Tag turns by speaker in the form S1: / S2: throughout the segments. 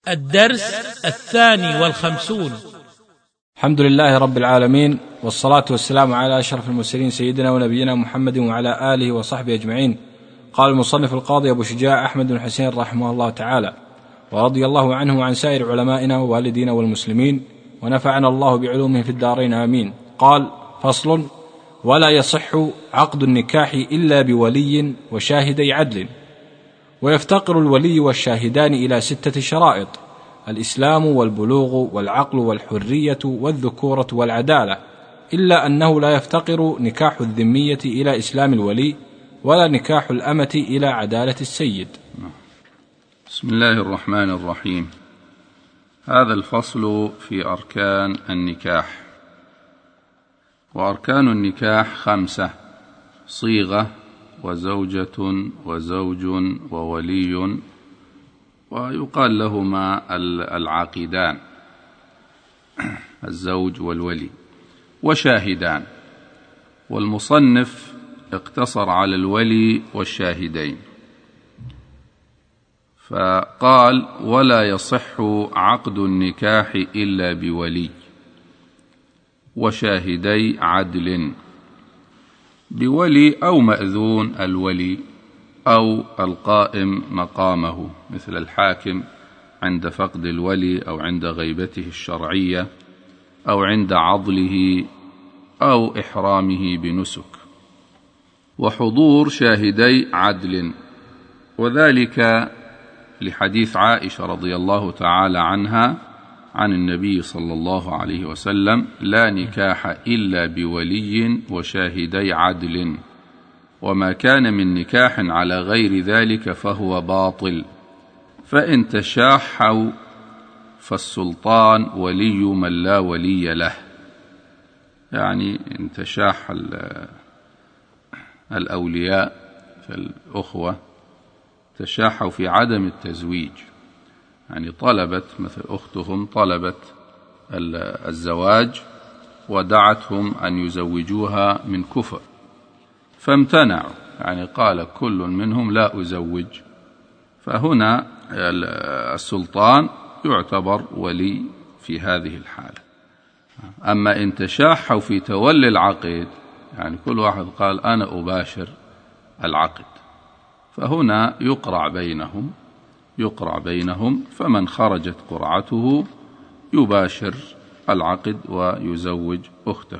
S1: الدرس 52.
S2: الحمد لله رب العالمين، والصلاة والسلام على أشرف المرسلين سيدنا ونبينا محمد وعلى آله وصحبه أجمعين. قال المصنف القاضي أبو شجاع أحمد بن حسين رحمه الله تعالى: ورضي الله عنه وعن سائر علمائنا ووالدينا والمسلمين، ونفعنا الله بعلومه في الدارين آمين. قال: فصل: ولا يصح عقد النكاح إلا بولي وشاهدي عدل، ويفتقر الولي والشاهدان إلى 6 شرائط: الإسلام والبلوغ والعقل والحرية والذكورة والعدالة، إلا أنه لا يفتقر نكاح الذمية إلى إسلام الولي، ولا نكاح الأمة إلى عدالة السيد.
S3: بسم الله الرحمن الرحيم. هذا الفصل في أركان النكاح. وأركان النكاح 5: صيغة، وزوجة، وزوج، وولي، ويقال لهما العاقدان، الزوج والولي، وشاهدان. والمصنف اقتصر على الولي والشاهدين، فقال: ولا يصح عقد النكاح إلا بولي وشاهدي عدل. بولي أو مأذون الولي أو القائم مقامه، مثل الحاكم عند فقد الولي أو عند غيبته الشرعية أو عند عضله أو إحرامه بنسك. وحضور شاهدي عدل، وذلك لحديث عائشة رضي الله تعالى عنها عن النبي صلى الله عليه وسلم: لا نكاح إلا بولي وشاهدي عدل، وما كان من نكاح على غير ذلك فهو باطل، فإن تشاحوا فالسلطان ولي من لا ولي له. يعني إن تشاح الأولياء فالأخوة تشاحوا في عدم التزويج، يعني طلبت، مثل أختهم طلبت الزواج ودعتهم أن يزوجوها من كفر، فامتنعوا، يعني قال كل منهم لا أزوج، فهنا السلطان يعتبر ولي في هذه الحالة. أما إن تشاحوا في تولي العقد، يعني كل واحد قال أنا أباشر العقد، فهنا يقرع بينهم، فمن خرجت قرعته يباشر العقد ويزوج أخته.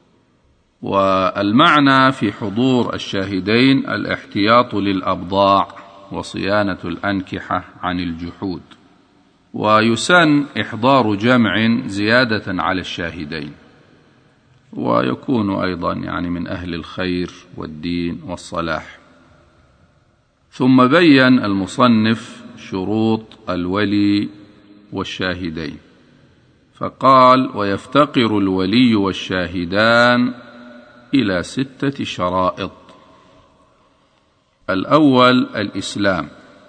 S3: والمعنى في حضور الشاهدين الاحتياط للأبضاع وصيانة الأنكحة عن الجحود. ويسن إحضار جمع زيادة على الشاهدين، ويكون أيضا يعني من أهل الخير والدين والصلاح. ثم بين المصنف شروط الولي والشاهدين، فقال: ويفتقر الولي والشاهدان إلى 6 شرائط. الأول الإسلام.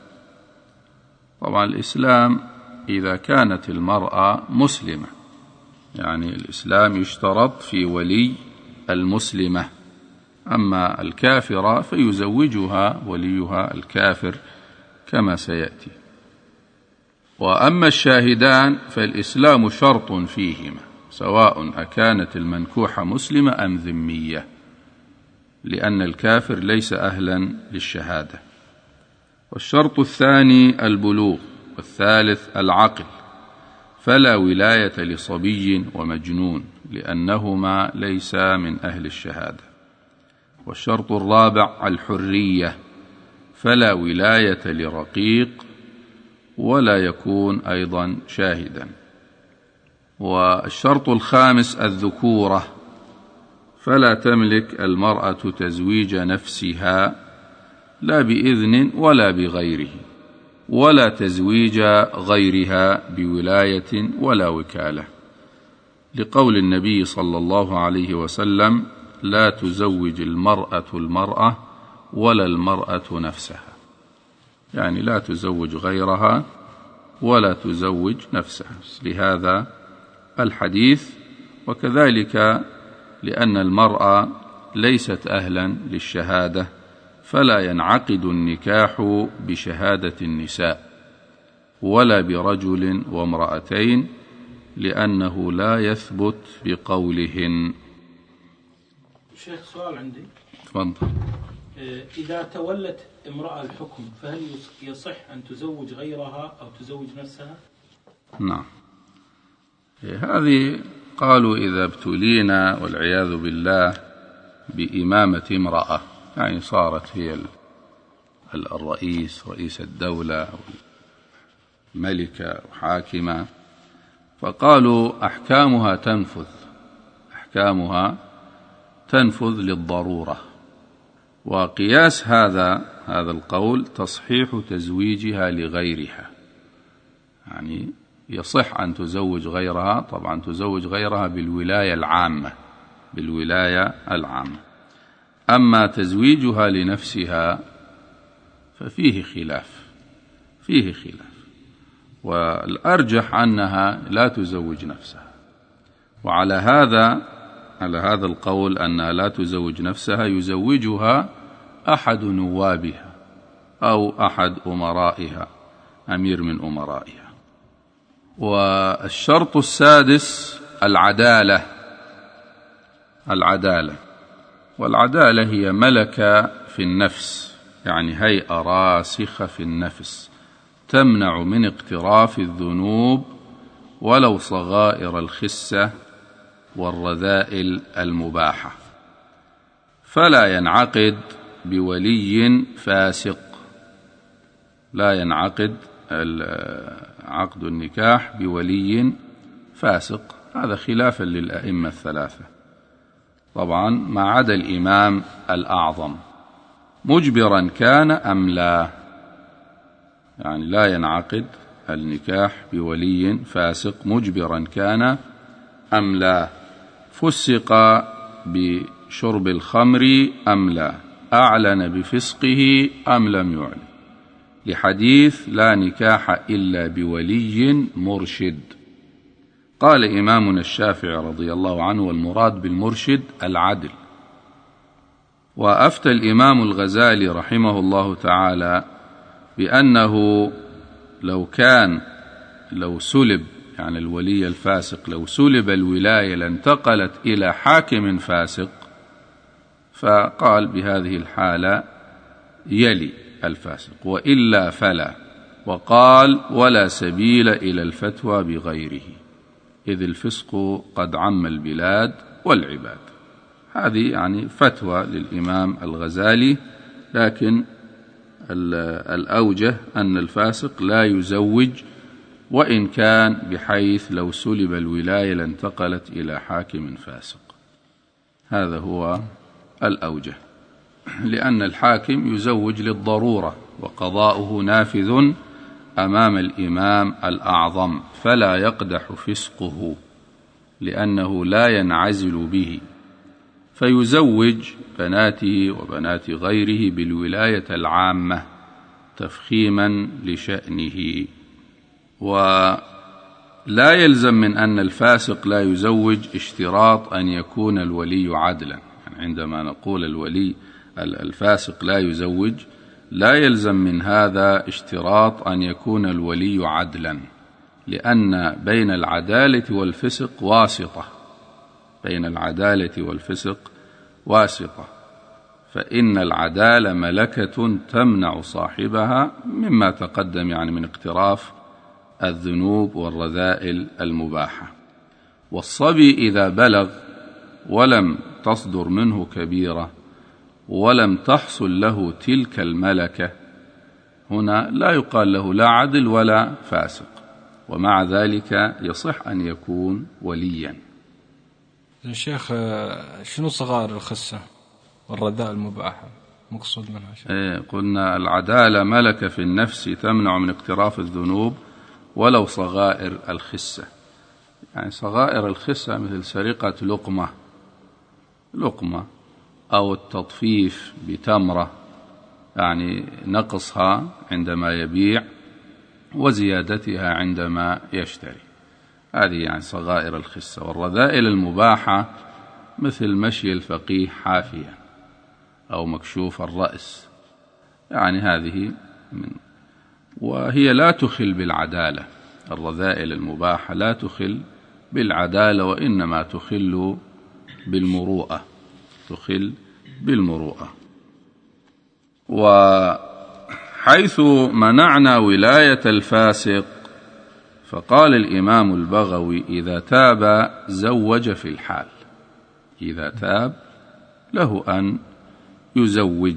S3: طبعا الإسلام إذا كانت المرأة مسلمة، يعني الإسلام يشترط في ولي المسلمة، أما الكافرة فيزوجها وليها الكافر كما سيأتي. وأما الشاهدان فالإسلام شرط فيهما، سواء أكانت المنكوحة مسلمة أم ذمية، لأن الكافر ليس أهلا للشهادة. والشرط الثاني البلوغ، والثالث العقل، فلا ولاية لصبي ومجنون، لأنهما ليسا من أهل الشهادة. والشرط الرابع الحرية، فلا ولاية لرقيق ولا يكون أيضا شاهدا. والشرط الخامس الذكورة، فلا تملك المرأة تزويج نفسها لا بإذن ولا بغيره، ولا تزويج غيرها بولاية ولا وكالة، لقول النبي صلى الله عليه وسلم: لا تزوج المرأة ولا المرأة نفسها، يعني لا تزوج غيرها ولا تزوج نفسها، لهذا الحديث. وكذلك لأن المرأة ليست أهلا للشهادة، فلا ينعقد النكاح بشهادة النساء، ولا برجل وامرأتين، لأنه لا يثبت بقولهن.
S1: شيخ سؤال عندي.
S3: تفضل.
S1: إذا تولت امرأة الحكم فهل يصح أن تزوج غيرها أو تزوج نفسها؟
S3: نعم، هذه قالوا إذا ابتلينا والعياذ بالله بإمامة امرأة، يعني صارت هي رئيس الدولة أو ملكة وحاكمة، فقالوا أحكامها تنفذ للضرورة. وقياس هذا القول تصحيح تزويجها لغيرها، يعني يصح أن تزوج غيرها، طبعا تزوج غيرها بالولاية العامة. أما تزويجها لنفسها ففيه خلاف، والأرجح أنها لا تزوج نفسها. وعلى هذا القول أنها لا تزوج نفسها يزوجها أحد نوابها أو أحد أمرائها، أمير من أمرائها. والشرط السادس العدالة، والعدالة هي ملكة في النفس، يعني هيئة راسخة في النفس تمنع من اقتراف الذنوب ولو صغائر الخسة والرذائل المباحة. فلا ينعقد بولي فاسق، لا ينعقد عقد النكاح بولي فاسق، هذا خلافا للأئمة الثلاثة، طبعا ما عدا الإمام الأعظم، مجبرا كان أم لا، يعني لا ينعقد النكاح بولي فاسق مجبرا كان أم لا، فسق بشرب الخمر أم لا، أعلن بفسقه أم لم يعلن، لحديث لا نكاح إلا بولي مرشد. قال إمامنا الشافعي رضي الله عنه: والمراد بالمرشد العدل. وأفتى الإمام الغزالي رحمه الله تعالى بأنه لو سلب، يعني الولي الفاسق لو سلب الولاية لانتقلت إلى حاكم فاسق، فقال بهذه الحالة يلي الفاسق، وإلا فلا. وقال: ولا سبيل إلى الفتوى بغيره، إذ الفسق قد عم البلاد والعباد. هذه يعني فتوى للإمام الغزالي، لكن الأوجه أن الفاسق لا يزوج، وإن كان بحيث لو سلب الولاية لانتقلت إلى حاكم فاسق. هذا هو الأوجه، لأن الحاكم يزوج للضرورة، وقضاؤه نافذ أمام الإمام الأعظم، فلا يقدح فسقه لأنه لا ينعزل به، فيزوج بناته وبنات غيره بالولاية العامة تفخيما لشأنه. ولا يلزم من أن الفاسق لا يزوج اشتراط أن يكون الولي عدلا، يعني عندما نقول الولي الفاسق لا يزوج، لا يلزم من هذا اشتراط أن يكون الولي عدلا، لأن بين العدالة والفسق واسطة، فإن العدالة ملكة تمنع صاحبها مما تقدم، يعني من اقتراف الذنوب والرذائل المباحة. والصبي إذا بلغ ولم تصدر منه كبيرة ولم تحصل له تلك الملكة، هنا لا يقال له لا عدل ولا فاسق، ومع ذلك يصح أن يكون وليا.
S2: الشيخ، شنو صغائر الخسة والرذائل المباحة مقصود منها؟
S3: قلنا العدالة ملكة في النفس تمنع من اقتراف الذنوب ولو صغائر الخسة، يعني صغائر الخسة مثل سرقة لقمة أو التطفيف بتمرة، يعني نقصها عندما يبيع وزيادتها عندما يشتري، هذه يعني صغائر الخسة. والرذائل المباحة مثل مشي الفقيه حافيا أو مكشوف الرأس، يعني هذه من. وهي لا تخل بالعدالة. الرذائل المباحة لا تخل بالعدالة، وإنما تخل بالمروءة، تخل بالمروءة. وحيث منعنا ولاية الفاسق، فقال الإمام البغوي: إذا تاب زوج في الحال، إذا تاب له أن يزوج.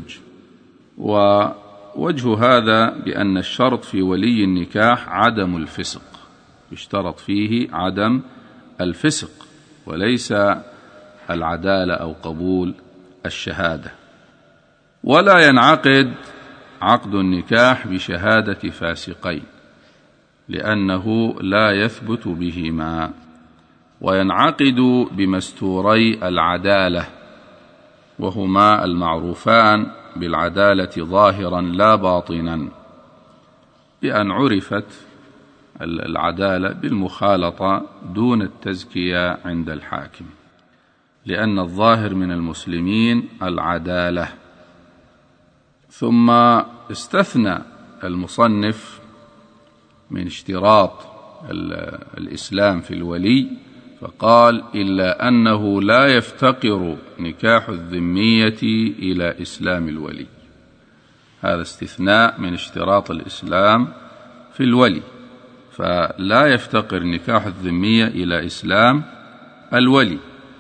S3: ووجه هذا بأن الشرط في ولي النكاح عدم الفسق، يشترط فيه عدم الفسق وليس العدالة أو قبول الشهادة. ولا ينعقد عقد النكاح بشهادة فاسقين لأنه لا يثبت بهما، وينعقد بمستوري العدالة، وهما المعروفان بالعدالة ظاهرا لا باطنا، بأن عرفت العدالة بالمخالطة دون التزكية عند الحاكم، لأن الظاهر من المسلمين العدالة. ثم استثنى المصنف من اشتراط الإسلام في الولي، فقال: إلا أنه لا يفتقر نكاح الذمية إلى إسلام الولي. هذا استثناء من اشتراط الإسلام في الولي، فلا يفتقر نكاح الذمية إلى إسلام الولي.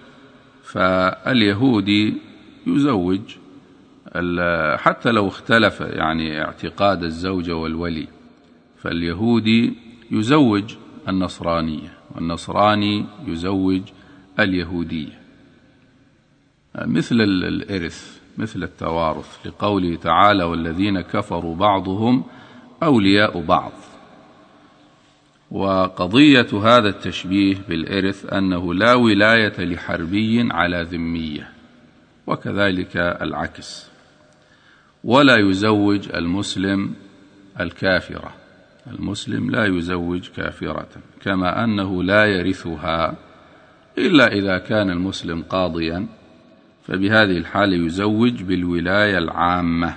S3: فاليهودي يزوج حتى لو اختلف اعتقاد الزوجة والولي، فاليهودي يزوج النصرانية، والنصراني يزوج اليهودية، مثل الإرث، مثل التوارث، لقوله تعالى: والذين كفروا بعضهم أولياء بعض. وقضية هذا التشبيه بالإرث أنه لا ولاية لحربي على ذمية، وكذلك العكس. ولا يزوج المسلم الكافرة، المسلم لا يزوج كافرة، كما أنه لا يرثها إلا إذا كان المسلم قاضيا، فبهذه الحالة يزوج بالولاية العامة.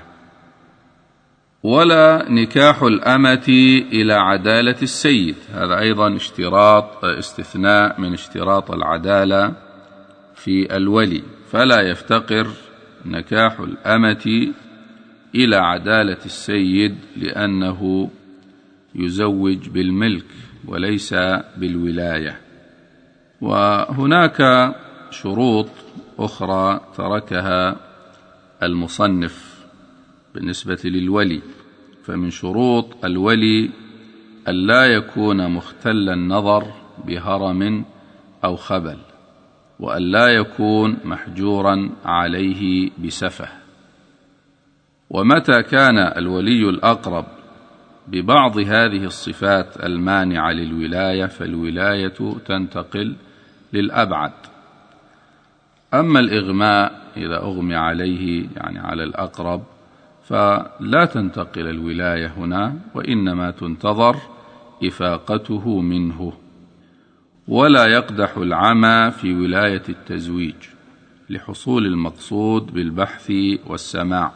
S3: ولا نكاح الأمة إلى عدالة السيد، هذا أيضا استثناء من اشتراط العدالة في الولي، فلا يفتقر نكاح الأمة إلى عدالة السيد لأنه يزوج بالملك وليس بالولاية. وهناك شروط أخرى تركها المصنف بالنسبة للولي، فمن شروط الولي ألا يكون مختل النظر بهرم أو خبل، وألا يكون محجورا عليه بسفه. ومتى كان الولي الأقرب ببعض هذه الصفات المانعة للولاية، فالولاية تنتقل للأبعد. أما الإغماء إذا أغمي عليه على الأقرب، فلا تنتقل الولاية هنا، وإنما تنتظر إفاقته منه. ولا يقدح العمى في ولاية التزويج لحصول المقصود بالبحث والسماع.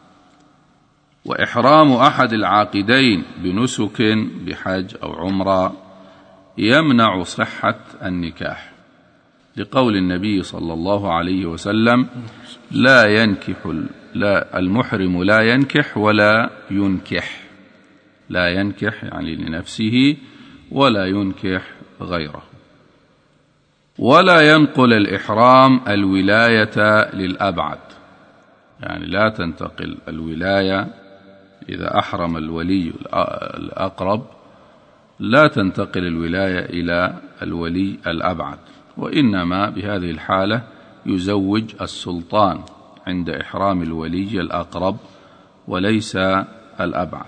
S3: وإحرام أحد العاقدين بنسك بحج أو عمرة يمنع صحة النكاح، لقول النبي صلى الله عليه وسلم: المحرم لا ينكح ولا ينكح، لا ينكح لنفسه ولا ينكح غيره. ولا ينقل الإحرام الولاية للأبعد، لا تنتقل الولاية إذا أحرم الولي الأقرب، لا تنتقل الولاية إلى الولي الأبعد، وإنما بهذه الحالة يزوج السلطان عند إحرام الولي الأقرب وليس الأبعد.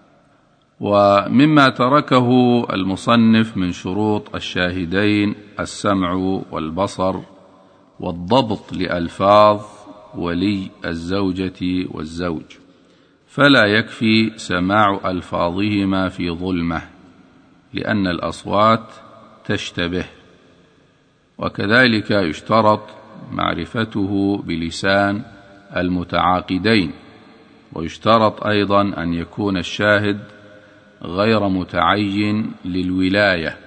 S3: ومما تركه المصنف من شروط الشاهدين السمع والبصر والضبط لألفاظ ولي الزوجة والزوج، فلا يكفي سماع ألفاظهما في ظلمة لأن الأصوات تشتبه. وكذلك يشترط معرفته بلسان المتعاقدين، ويشترط أيضا أن يكون الشاهد غير متعين للولاية،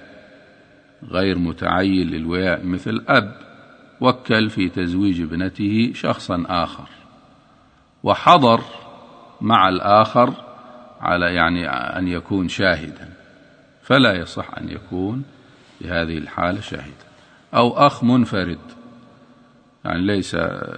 S3: مثل أب وكل في تزويج ابنته شخصا آخر وحضر مع الآخر على أن يكون شاهدا، فلا يصح أن يكون في هذه الحالة شاهدا. أو أخ منفرد، ليس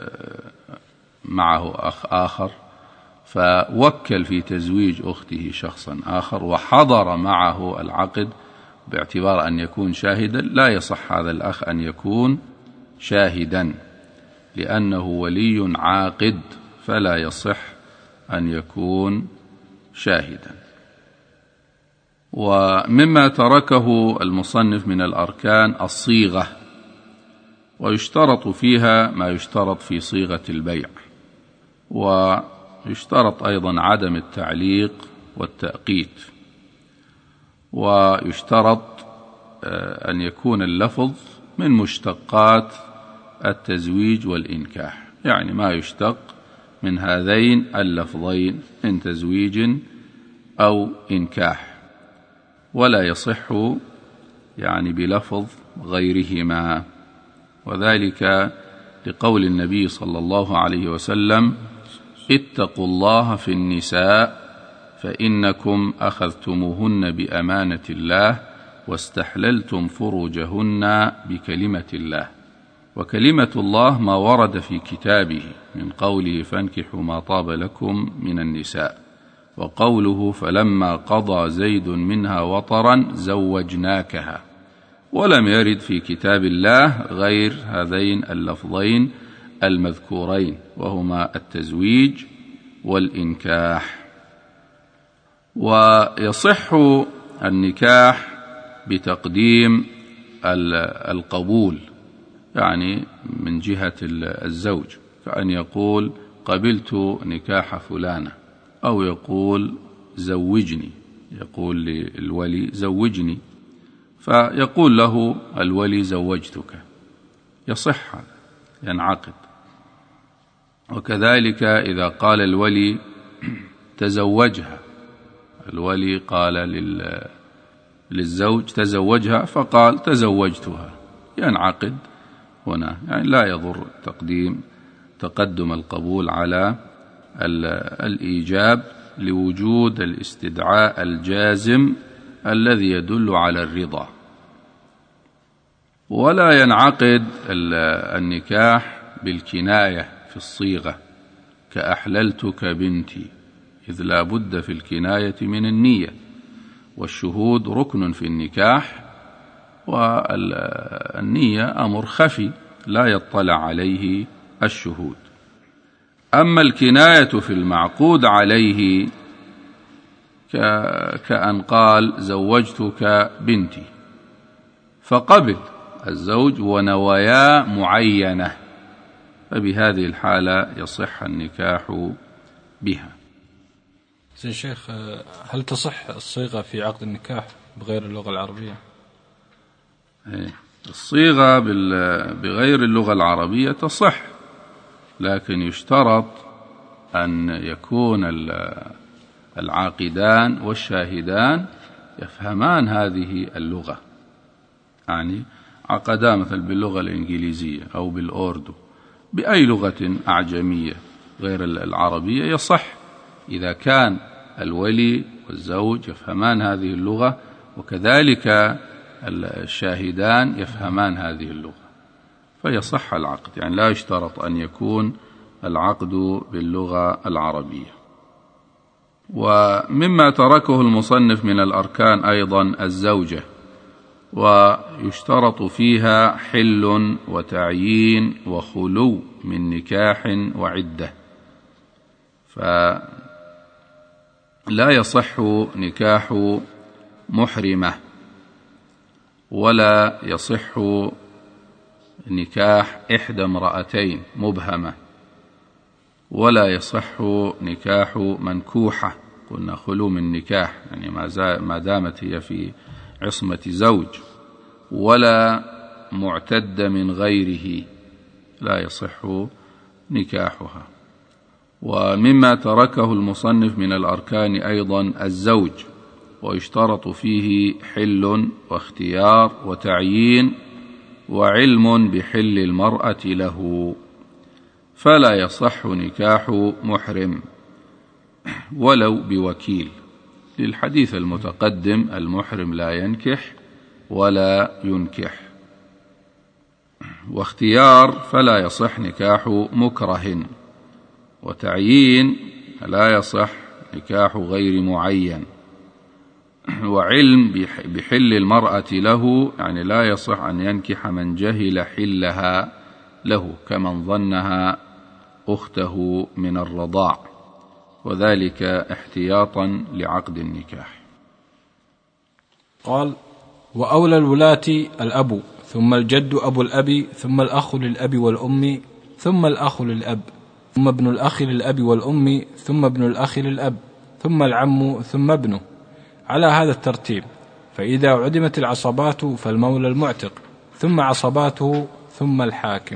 S3: معه أخ آخر فوكل في تزويج أخته شخصا آخر وحضر معه العقد باعتبار أن يكون شاهدا، لا يصح هذا الأخ أن يكون شاهدا لأنه ولي عاقد، فلا يصح أن يكون شاهدا. ومما تركه المصنف من الأركان الصيغة، ويشترط فيها ما يشترط في صيغة البيع، ويشترط أيضا عدم التعليق والتأقيت، ويشترط أن يكون اللفظ من مشتقات التزويج والإنكاح، ما يشتق من هذين اللفظين من تزويج أو إنكاح، ولا يصح بلفظ غيرهما، وذلك لقول النبي صلى الله عليه وسلم: اتقوا الله في النساء فإنكم أخذتموهن بأمانة الله واستحللتم فروجهن بكلمة الله. وكلمة الله ما ورد في كتابه من قوله: فانكحوا ما طاب لكم من النساء، وقوله: فلما قضى زيد منها وطرا زوجناكها. ولم يرد في كتاب الله غير هذين اللفظين المذكورين، وهما التزويج والإنكاح. ويصح النكاح بتقديم القبول، من جهة الزوج، كأن يقول: قبلت نكاح فلانة، أو يقول: زوجني، يقول للولي: زوجني، فيقول له الولي: زوجتك، يصح، ينعقد. وكذلك إذا قال الولي: تزوجها، الولي قال للزوج: تزوجها، فقال: تزوجتها، ينعقد هنا، لا يضر تقدم القبول على الإيجاب لوجود الاستدعاء الجازم الذي يدل على الرضا. ولا ينعقد النكاح بالكناية في الصيغة كأحللتك بنتي، إذ لا بد في الكناية من النية، والشهود ركن في النكاح، والنية أمر خفي لا يطلع عليه الشهود. أما الكناية في المعقود عليه كأن قال: زوجتك بنتي، فقبل الزوج ونوايا معينة، فبهذه الحالة يصح النكاح بها.
S2: سيد شيخ، هل تصح الصيغة في عقد النكاح بغير اللغة العربية؟
S3: الصيغة بغير اللغة العربية تصح، لكن يشترط أن يكون العاقدان والشاهدان يفهمان هذه اللغة، عقدا مثل باللغة الإنجليزية أو بالأوردو، بأي لغة أعجمية غير العربية يصح، إذا كان الولي والزوج يفهمان هذه اللغة، وكذلك الشاهدان يفهمان هذه اللغة، فيصح العقد. لا يشترط أن يكون العقد باللغة العربية. ومما تركه المصنف من الأركان أيضا الزوجة، ويشترط فيها حل وتعيين وخلو من نكاح وعدة، فلا يصح نكاح محرمة، ولا يصح نكاح إحدى امرأتين مبهمة، ولا يصح نكاح منكوحة، قلنا خلو من نكاح ما دامت هي في عصمة زوج، ولا معتد من غيره، لا يصح نكاحها. ومما تركه المصنف من الأركان أيضا الزوج، ويشترط فيه حل واختيار وتعيين وعلم بحل المرأة له، فلا يصح نكاح محرم ولو بوكيل، للحديث المتقدم: المحرم لا ينكح ولا ينكح. واختيار: فلا يصح نكاح مكره. وتعيين: لا يصح نكاح غير معين. وعلم بحل المرأة له، يعني لا يصح أن ينكح من جهل حلها له كمن ظنها أخته من الرضاع، وذلك احتياطا لعقد النكاح.
S2: قال: وأولى الولاة الأب، ثم الجد أبو الأب، ثم الأخ للأب والأم، ثم الأخ للأب، ثم ابن الأخ للأب والأم، ثم ابن الأخ للأب، ثم العم، ثم ابنه، على هذا الترتيب. فإذا عدمت العصبات فالمولى المعتق، ثم عصباته، ثم الحاكم.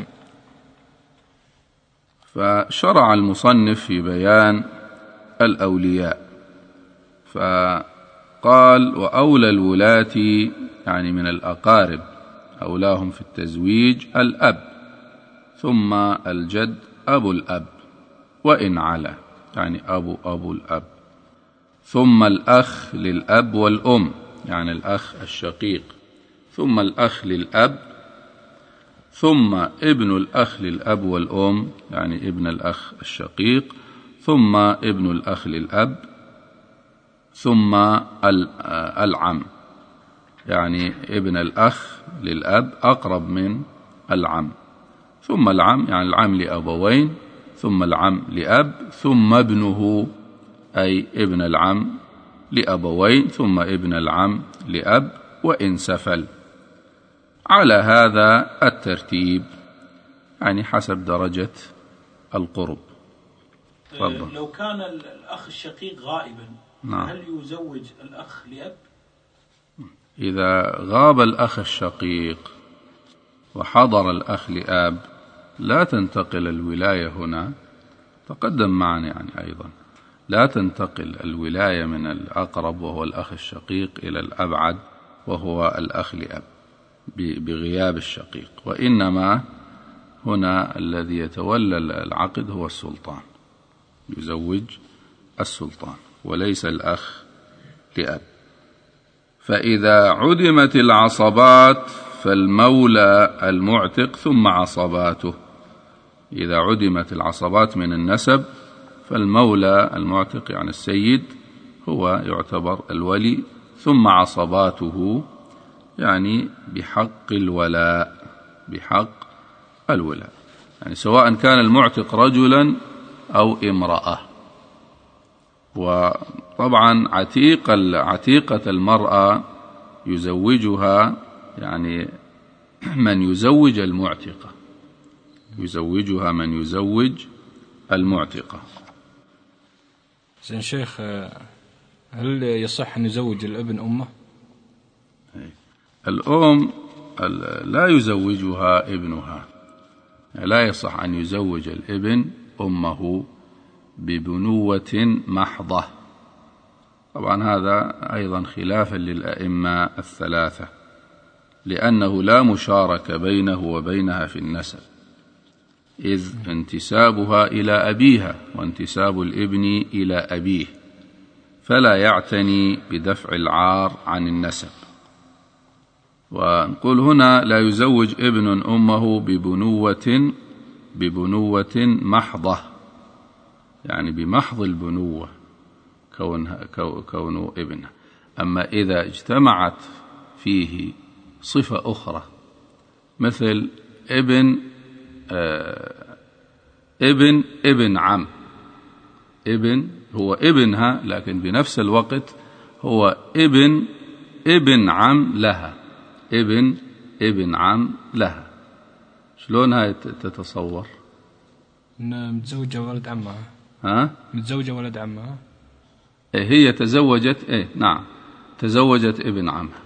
S3: فشرع المصنف في بيان الأولياء، فقال: وأولى الولاة، يعني من الأقارب، أولاهم في التزويج الأب، ثم الجد أبو الأب وإن علا، يعني أبو الأب، ثم الأخ للأب والأم، يعني الأخ الشقيق، ثم الأخ للأب، ثم ابن الأخ للأب والأم، يعني ابن الأخ الشقيق، ثم ابن الأخ للأب، ثم العم، يعني ابن الأخ للأب أقرب من العم، ثم العم، يعني العم لأبوين، ثم العم لأب، ثم ابنه، أي ابن العم لأبوين، ثم ابن العم لأب وإن سفل، على هذا الترتيب، يعني حسب درجة القرب.
S1: فضل. لو كان الأخ الشقيق غائبا،
S3: نعم.
S1: هل يزوج الأخ لأب؟
S3: إذا غاب الأخ الشقيق وحضر الأخ لأب لا تنتقل الولاية هنا، تقدم معنا يعني أيضا، لا تنتقل الولاية من الأقرب وهو الأخ الشقيق إلى الأبعد وهو الأخ لأب بغياب الشقيق، وإنما هنا الذي يتولى العقد هو السلطان، يزوج السلطان وليس الأخ لأب. فإذا عدمت العصبات فالمولى المعتق ثم عصباته. إذا عدمت العصبات من النسب فالمولى المعتق، يعني السيد، هو يعتبر الولي، ثم عصباته، يعني بحق الولاء، بحق الولاء، يعني سواء كان المعتق رجلا أو امرأة. وطبعا عتيقة المرأة يزوجها، يعني من يزوج المعتقة، يزوجها من يزوج المعتقة.
S2: زين شيخ، هل يصح أن يزوج الابن أمه؟
S3: الأم لا يزوجها ابنها، لا يصح أن يزوج الابن أمه ببنوة محضة. طبعا هذا أيضا خلافا للأئمة الثلاثة، لأنه لا مشاركة بينه وبينها في النسب، إذ انتسابها إلى أبيها وانتساب الابن إلى أبيه، فلا يعتني بدفع العار عن النسب. ونقول هنا لا يزوج ابن أمه ببنوة محضة، يعني بمحض البنوة كونه ابنه. أما إذا اجتمعت فيه صفة أخرى، مثل ابن عم، ابن هو ابنها لكن بنفس الوقت هو ابن عم لها، ابن عم لها، شلون هاي تتصور؟
S2: متزوجة ولد عمها. متزوجة ولد عمها.
S3: هي تزوجت، نعم، تزوجت ابن عمها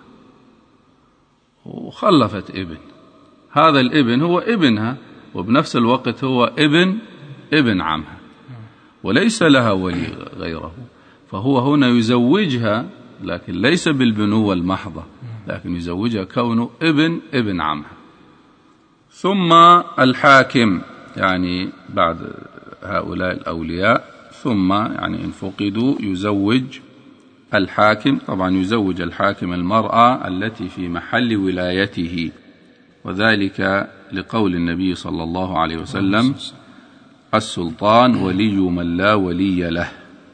S3: وخلفت ابن، هذا الابن هو ابنها وبنفس الوقت هو ابن عمها، وليس لها ولي غيره، فهو هنا لكن ليس بالبنوة المحضة، لكن يزوجها كونه ابن عمها. ثم الحاكم، يعني بعد هؤلاء الأولياء، ثم يعني إن فقدوا يزوج الحاكم. طبعا يزوج الحاكم المرأة التي في محل ولايته، وذلك لقول النبي صلى الله عليه وسلم: السلطان ولي من لا ولي له.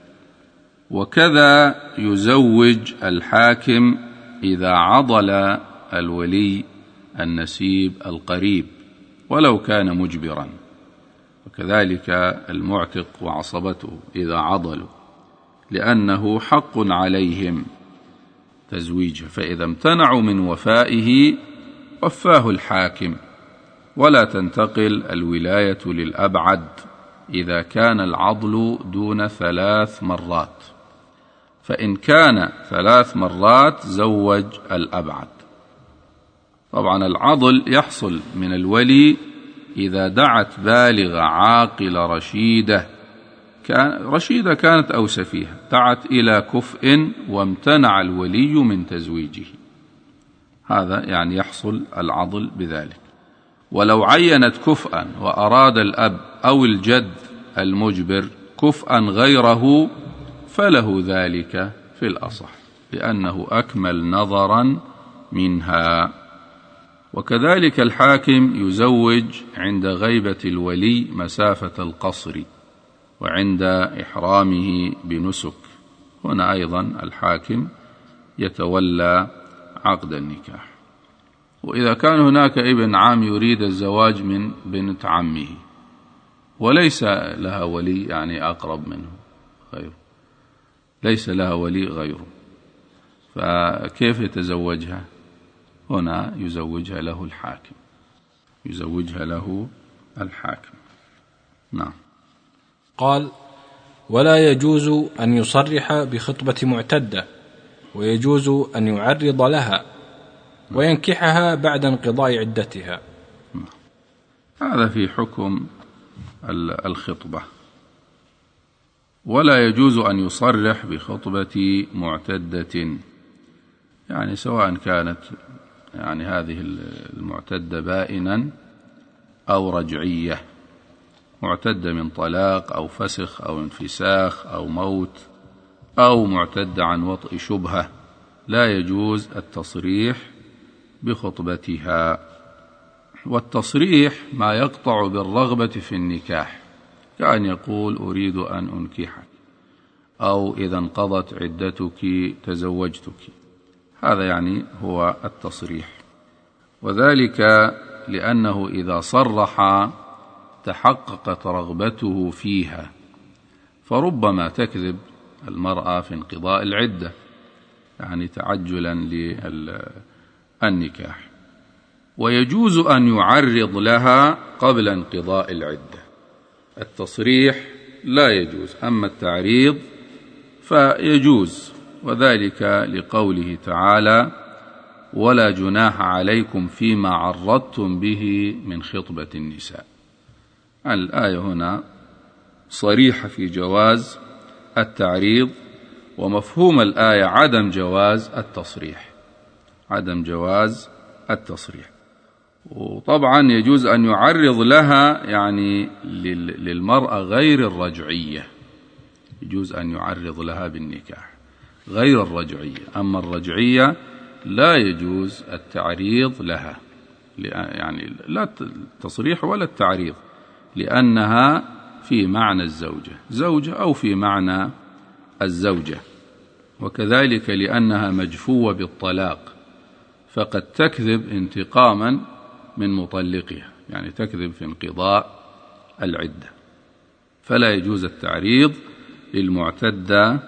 S3: وكذا يزوج الحاكم إذا عضل الولي النسيب القريب ولو كان مجبرا، وكذلك المعتق وعصبته إذا عضلوا، لأنه حق عليهم تزويجه، فإذا امتنعوا من وفائه وفاه الحاكم. ولا تنتقل الولاية للأبعد إذا كان العضل دون 3 مرات، فإن كان 3 مرات زوج الأبعد. طبعا العضل يحصل من الولي إذا دعت بالغة عاقلة رشيدة كانت أو سفيهة، دعت إلى كفء وامتنع الولي من تزويجه، هذا يعني يحصل العضل بذلك. ولو عينت كفءا وأراد الأب أو الجد المجبر كفءا غيره فله ذلك في الأصح، لأنه أكمل نظرا منها. وكذلك الحاكم يزوج عند غيبة الولي مسافة القصر وعند إحرامه بنسك، هنا أيضا الحاكم يتولى عقد النكاح. وإذا كان هناك ابن عم يريد الزواج من بنت عمه وليس لها ولي، يعني أقرب منه غيره، ليس لها ولي غيره، فكيف يتزوجها؟ هنا يزوجها له الحاكم، يزوجها له الحاكم. نعم.
S2: قال: ولا يجوز أن يصرح بخطبة معتدة، ويجوز أن يعرض لها وينكحها بعد انقضاء عدتها.
S3: هذا في حكم الخطبة. ولا يجوز أن يصرح بخطبة معتدة، يعني سواء كانت يعني هذه المعتدة بائنا أو رجعية، معتدة من طلاق أو فسخ أو انفساخ أو موت، أو معتدة عن وطئ شبهة، لا يجوز التصريح بخطبتها. والتصريح ما يقطع بالرغبة في النكاح، كأن يقول: أريد أن أنكحك، أو إذا انقضت عدتك تزوجتك، هذا يعني هو التصريح. وذلك لأنه إذا صرح تحققت رغبته فيها، فربما تكذب المرأة في انقضاء العدة، يعني تعجلا للنكاح. ويجوز أن يعرض لها قبل انقضاء العدة، التصريح لا يجوز، أما التعريض فيجوز، وذلك لقوله تعالى: ولا جناح عليكم فيما عرضتم به من خطبة النساء. الآية هنا صريحة في جواز التعريض، ومفهوم الآية عدم جواز التصريح، عدم جواز التصريح. وطبعا يجوز أن يعرض لها يعني للمرأة غير الرجعية، يجوز أن يعرض لها بالنكاح غير الرجعية، أما الرجعية لا يجوز التعريض لها، يعني لا التصريح ولا التعريض، لأنها في معنى الزوجة، زوجة أو في معنى الزوجة. وكذلك لأنها مجفوة بالطلاق، فقد تكذب انتقاما من مطلقها، يعني تكذب في انقضاء العدة، فلا يجوز التعريض للمعتدة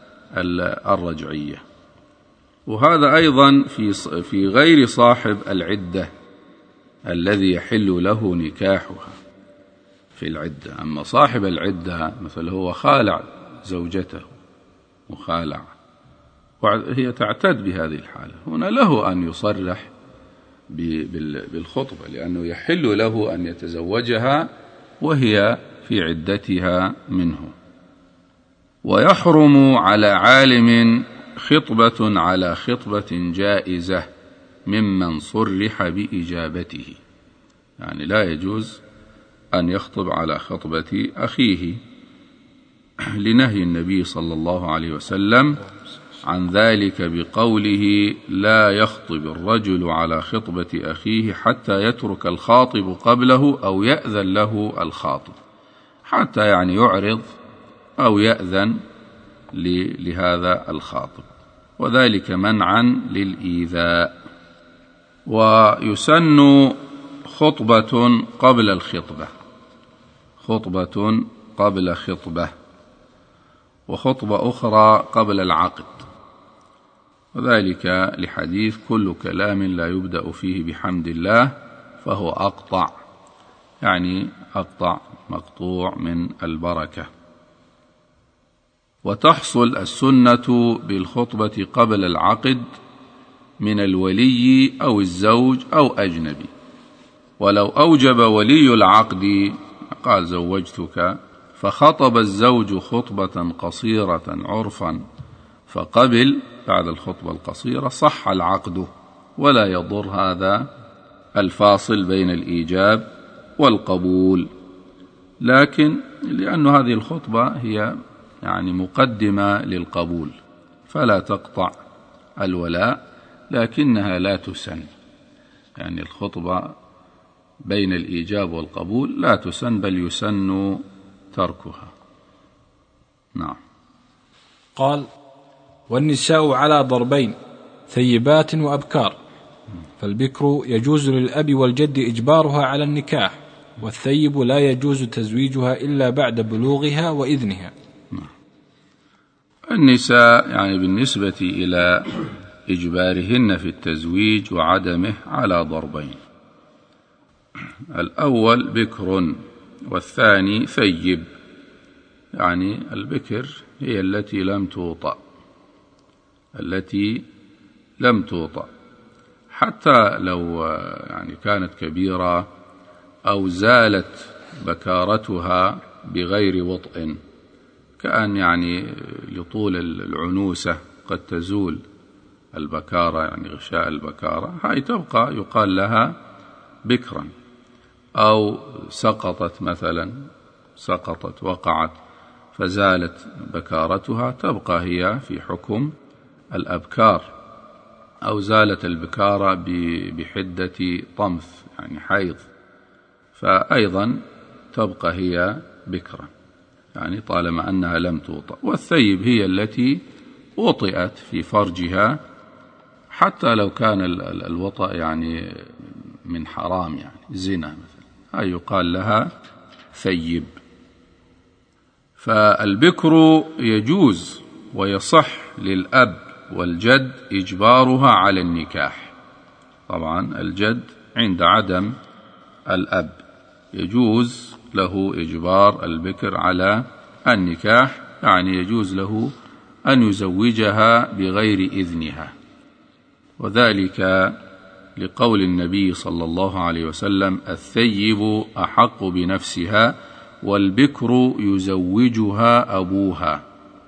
S3: الرجعية. وهذا أيضا في غير صاحب العدة الذي يحل له نكاحها في العدة. أما صاحب العدة مثل هو خالع زوجته مخالعة وهي تعتد بهذه الحالة، هنا له أن يصرح بالخطبة، لأنه يحل له أن يتزوجها وهي في عدتها منه. ويحرم على عالم خطبة على خطبة جائزة ممن صرح بإجابته، يعني لا يجوز أن يخطب على خطبة أخيه لنهي النبي صلى الله عليه وسلم عن ذلك بقوله: لا يخطب الرجل على خطبة أخيه حتى يترك الخاطب قبله أو يأذن له الخاطب، حتى يعني يعرض أو يأذن لهذا الخاطب، وذلك منعا للإيذاء. ويسن خطبة قبل الخطبة، خطبة قبل خطبة، وخطبة أخرى قبل العقد، وذلك لحديث: كل كلام لا يبدأ فيه بحمد الله فهو أقطع، يعني أقطع مقطوع من البركة. وتحصل السنة بالخطبة قبل العقد من الولي أو الزوج أو أجنبي، ولو أوجب ولي العقد قال: زوجتك، فخطب الزوج خطبة قصيرة عرفا فقبل بعد الخطبة القصيرة، صح العقد ولا يضر هذا الفاصل بين الإيجاب والقبول. لكن لأن هذه الخطبة هي يعني مقدمة للقبول فلا تقطع الولاء، لكنها لا تسن، يعني الخطبة بين الإيجاب والقبول لا تسن، بل يسن تركها. نعم.
S2: قال: والنساء على ضربين: ثيبات وأبكار. فالبكر يجوز للأب والجد إجبارها على النكاح، والثيب لا يجوز تزويجها إلا بعد بلوغها وإذنها.
S3: النساء يعني بالنسبة إلى إجبارهن في التزويج وعدمه على ضربين: الأول بكر، والثاني ثيب. يعني البكر هي التي لم توطأ، التي لم توطأ، حتى لو يعني كانت كبيرة أو زالت بكارتها بغير وطئ، كأن يعني لطول العنوسة قد تزول البكارة، يعني غشاء البكارة، هاي تبقى يقال لها بكرا. أو سقطت مثلا، سقطت وقعت فزالت بكارتها، تبقى هي في حكم الأبكار. أو زالت البكارة بحدة طمث، يعني حيض، فأيضا تبقى هي بكرا، يعني طالما أنها لم توطأ. والثيب هي التي وطئت في فرجها، حتى لو كان الوطأ يعني من حرام، يعني زنا مثلا، هاي يقال لها ثيب. فالبكر يجوز ويصح للأب والجد إجبارها على النكاح. طبعا الجد عند عدم الأب يجوز له إجبار البكر على النكاح، يعني يجوز له أن يزوجها بغير إذنها، وذلك لقول النبي صلى الله عليه وسلم: الثيب أحق بنفسها والبكر يزوجها أبوها.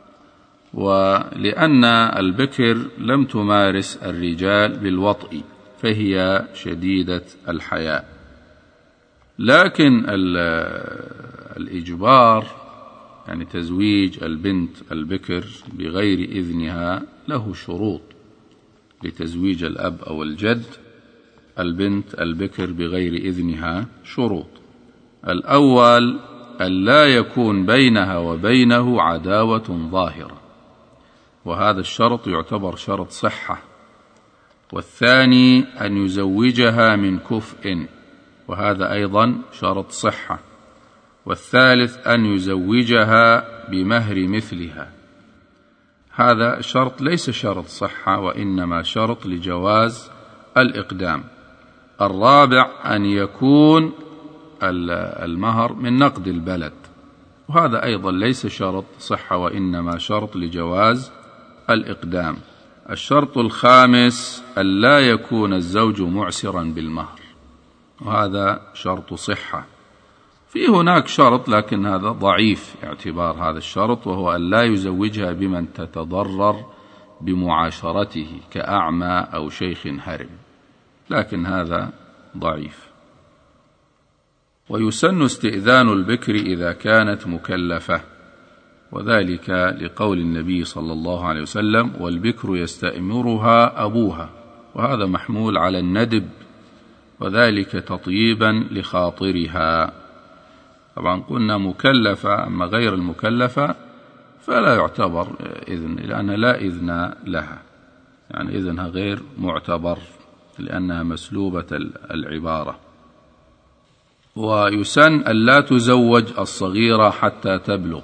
S3: ولأن البكر لم تمارس الرجال بالوطء فهي شديدة الحياء. لكن الإجبار، يعني تزويج البنت البكر بغير إذنها، له شروط. لتزويج الأب أو الجد البنت البكر بغير إذنها شروط: الأول أن لا يكون بينها وبينه عداوة ظاهرة، وهذا الشرط يعتبر شرط صحة. والثاني أن يزوجها من كفء، وهذا أيضا شرط صحة. والثالث أن يزوجها بمهر مثلها، هذا شرط ليس شرط صحة، وإنما شرط لجواز الإقدام. الرابع أن يكون المهر من نقد البلد، وهذا أيضا ليس شرط صحة، وإنما شرط لجواز الإقدام. الشرط الخامس أن لا يكون الزوج معسرا بالمهر، وهذا شرط صحة. في هناك شرط لكن هذا ضعيف اعتبار هذا الشرط، وهو أن لا يزوجها بمن تتضرر بمعاشرته كأعمى أو شيخ هرم، لكن هذا ضعيف. ويسن استئذان البكر إذا كانت مكلفة، وذلك لقول النبي صلى الله عليه وسلم: والبكر يستأمرها أبوها، وهذا محمول على الندب، وذلك تطييبا لخاطرها. طبعا قلنا مكلفة، أما غير المكلفة فلا يعتبر إذن، لأن لا إذن لها، يعني إذنها غير معتبر لأنها مسلوبة العبارة. ويسن ألا تزوج الصغيرة حتى تبلغ.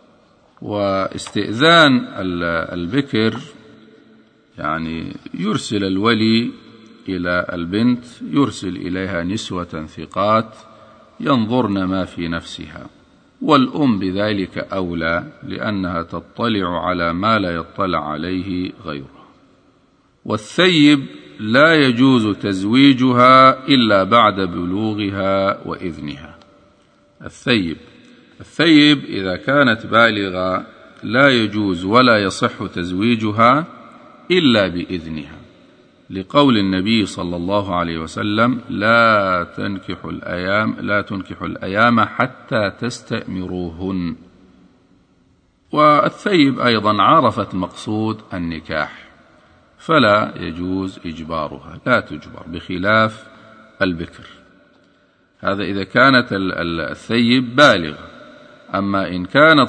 S3: واستئذان البكر يعني يرسل الولي إلى البنت، يرسل إليها نسوة ثقات ينظرن ما في نفسها، والأم بذلك أولى لأنها تطلع على ما لا يطلع عليه غيرها. والثيب لا يجوز تزويجها إلا بعد بلوغها وإذنها. الثيب إذا كانت بالغة لا يجوز ولا يصح تزويجها إلا بإذنها، لقول النبي صلى الله عليه وسلم: لا تنكحوا الأيام حتى تستأمروهن. والثيب أيضا عرفت مقصود النكاح، فلا يجوز إجبارها، لا تجبر، بخلاف البكر. هذا إذا كانت الثيب بالغة. أما إن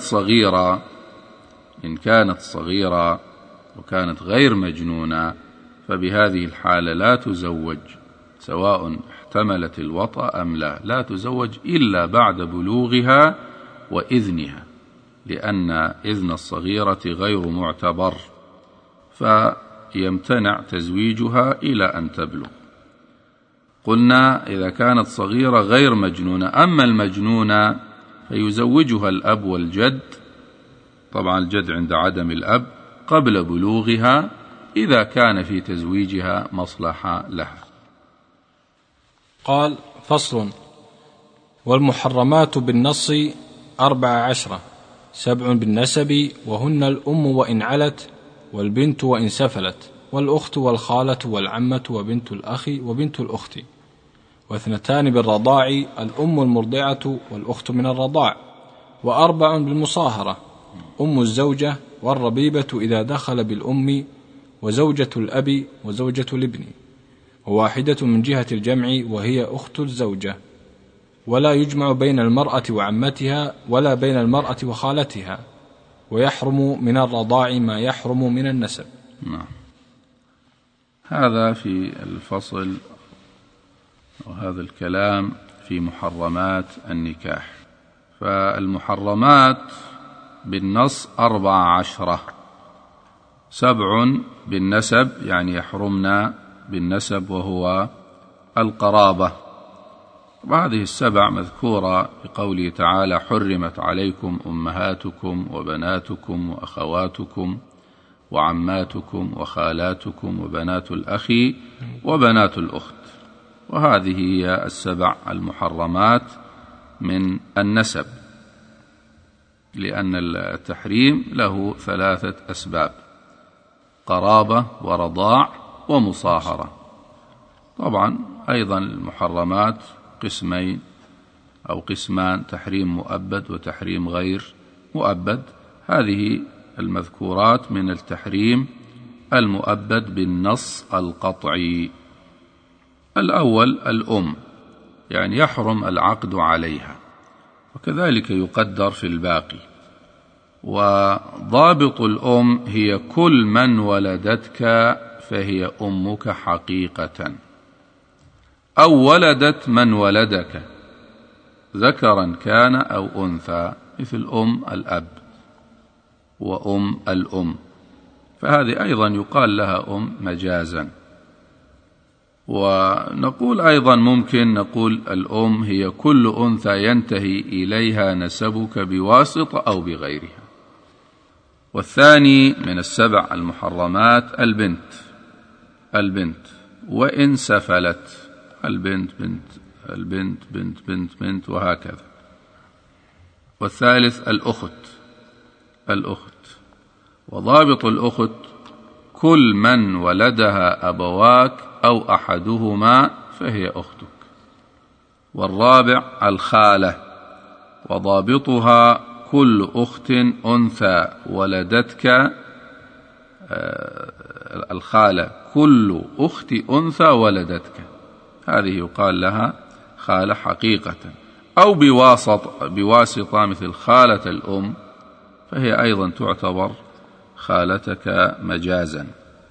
S3: كانت صغيرة وكانت غير مجنونة فبهذه الحالة لا تزوج، سواء احتملت الوطأ أم لا تزوج إلا بعد بلوغها وإذنها، لأن إذن الصغيرة غير معتبر، فيمتنع تزويجها إلى أن تبلغ. قلنا إذا كانت صغيرة غير مجنونة. أما المجنونة فيزوجها الأب والجد، طبعا الجد عند عدم الأب، قبل بلوغها إذا كان في تزويجها مصلحة لها.
S2: قال: فصل: والمحرمات بالنص 14، 7 بالنسب، وهن الأم وإن علت، والبنت وإن سفلت، والأخت والخالة والعمة وبنت الأخ وبنت الأخت، و2 بالرضاع: الأم المرضعة والأخت من الرضاع، و4 بالمصاهرة: أم الزوجة والربيبة إذا دخل بالأم، وزوجة الأب وزوجة الابن، و1 من جهة الجمع وهي أخت الزوجة. ولا يجمع بين المرأة وعمتها ولا بين المرأة وخالتها، ويحرم من الرضاع ما يحرم من النسب.
S3: نعم. هذا في الفصل، وهذا الكلام في محرمات النكاح. فالمحرمات بالنص 14، 7 بالنسب، يعني يحرمنا بالنسب وهو القرابة. وهذه 7 مذكورة بقوله تعالى: حرمت عليكم أمهاتكم وبناتكم وأخواتكم وعماتكم وخالاتكم وبنات الأخ وبنات الأخت. وهذه هي 7 المحرمات من النسب، لأن التحريم له 3 أسباب: قرابة ورضاع ومصاهرة. طبعا أيضا المحرمات قسمين أو قسمان: تحريم مؤبد وتحريم غير مؤبد. هذه المذكورات من التحريم المؤبد بالنص القطعي. الأول الأم، يعني يحرم العقد عليها، وكذلك يقدر في الباقي. وضابط الأم هي كل من ولدتك فهي أمك حقيقة، أو ولدت من ولدك ذكرا كان أو أنثى، مثل أم الأب وأم الأم، فهذه أيضا يقال لها أم مجازا. ونقول أيضا ممكن نقول الأم هي كل أنثى ينتهي إليها نسبك بواسطة أو بغيرها. والثاني من 7 المحرمات البنت وإن سفلت، البنت بنت البنت بنت بنت بنت وهكذا. والثالث الأخت. وضابط الأخت كل من ولدها أبواك أو أحدهما فهي أختك. والرابع الخالة، وضابطها كل أخت أنثى ولدتك. الخالة كل أخت أنثى ولدتك، هذه يقال لها خالة حقيقة، أو بواسطة مثل خالة الأم، فهي أيضا تعتبر خالتك مجازا.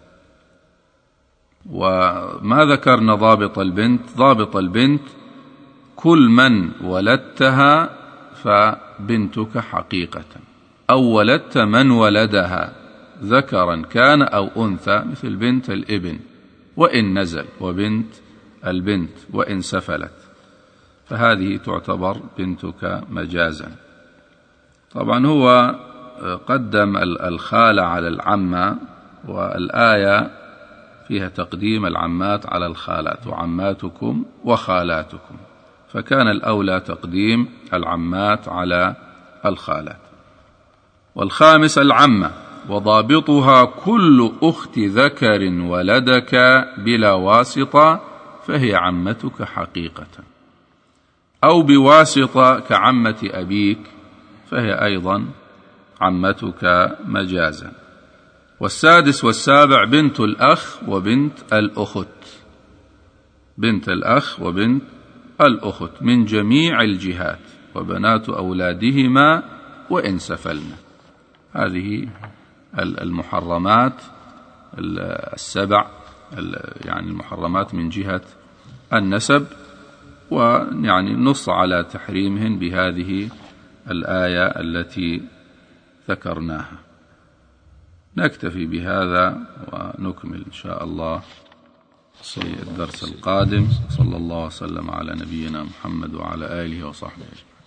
S3: وما ذكرنا ضابط البنت؟ ضابط البنت كل من ولدتها فبنتك حقيقة، أو ولدت من ولدها ذكرا كان أو أنثى، مثل بنت الابن وإن نزل، وبنت البنت وإن سفلت، فهذه تعتبر بنتك مجازا. طبعا هو قدم الخالة على العمة، والآية فيها تقديم العمات على الخالات، وعماتكم وخالاتكم، فكان الأولى تقديم العمات على الخالات. والخامس العمة، وضابطها كل أخت ذكر ولدك بلا واسطة فهي عمتك حقيقة، أو بواسطة كعمة أبيك فهي أيضا عمتك مجازا. والسادس والسابع بنت الأخ وبنت الأخت، بنت الأخ وبنت الأخت من جميع الجهات، وبنات أولادهما وإن سفلنا. هذه المحرمات السبع، يعني المحرمات من جهة النسب، ويعني نص على تحريمهن بهذه الآية التي ذكرناها. نكتفي بهذا ونكمل إن شاء الله في الدرس القادم. صلى الله وسلم على نبينا محمد وعلى آله وصحبه.